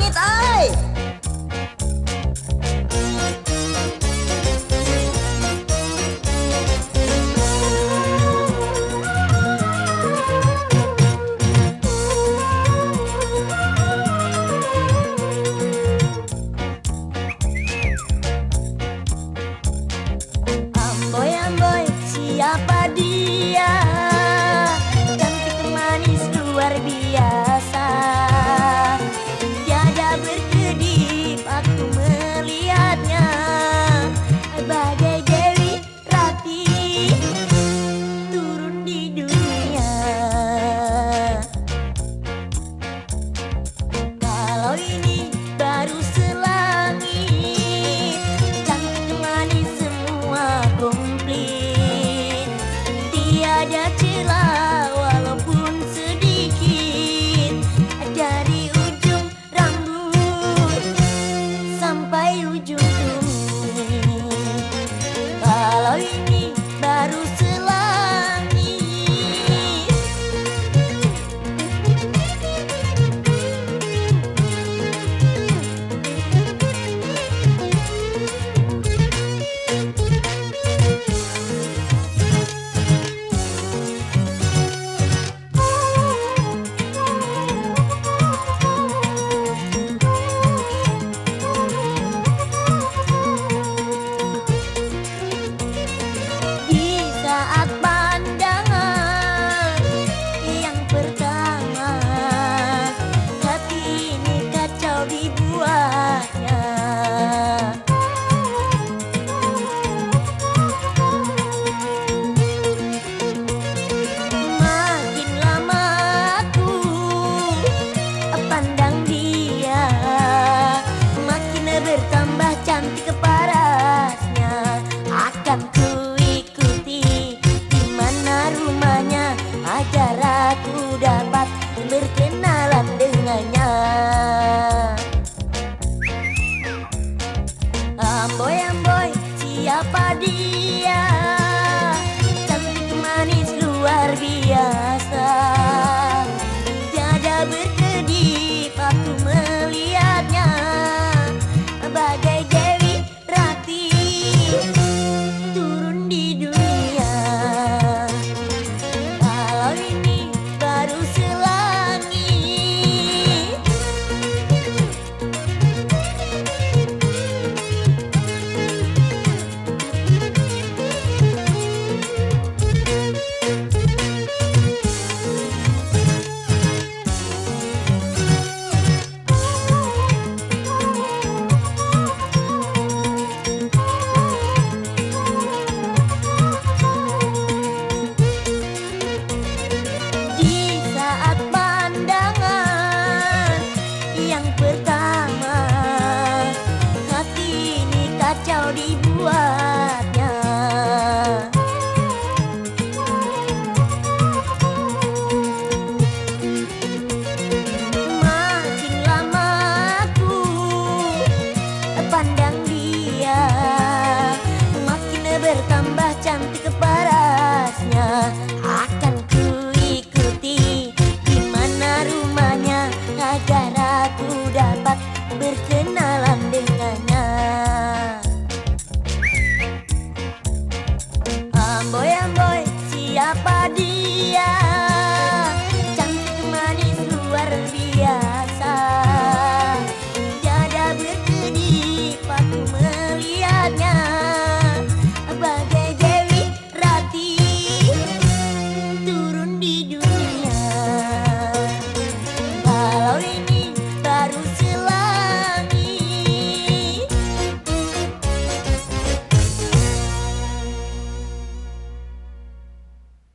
langit ay. Amboy amboy siapa dia, cantik manis luar biasa. Tiada berkedip aku melihatnya, bagai Dewi Rati turun di dunia. Kalau ini baru selangit, cantik manis semua komplit. Tiada celah walaupun sedikit, dari ujung rambut sampai ujung kumis. Kalau ini baru selangit. Di saat pandangan yang pertama, hati ini kacau dibuatnya. Makin lama aku pandang dia, makin bertambah cantik parasnya. Akan ku ikuti di mana rumahnya, agar aku dapat berkenalan dengannya. Amboy amboy siapa dia, cantik manis luar biasa. Tiada berkedip aku melihatnya, bagai Dewi Rati turun di dunia. Kalau ini baru selangit. Di saat pandangan yang pertama, hati ini kacau dibuatnya. Makin lama aku pandang dia, makin bertambah cantik parasnya. Akan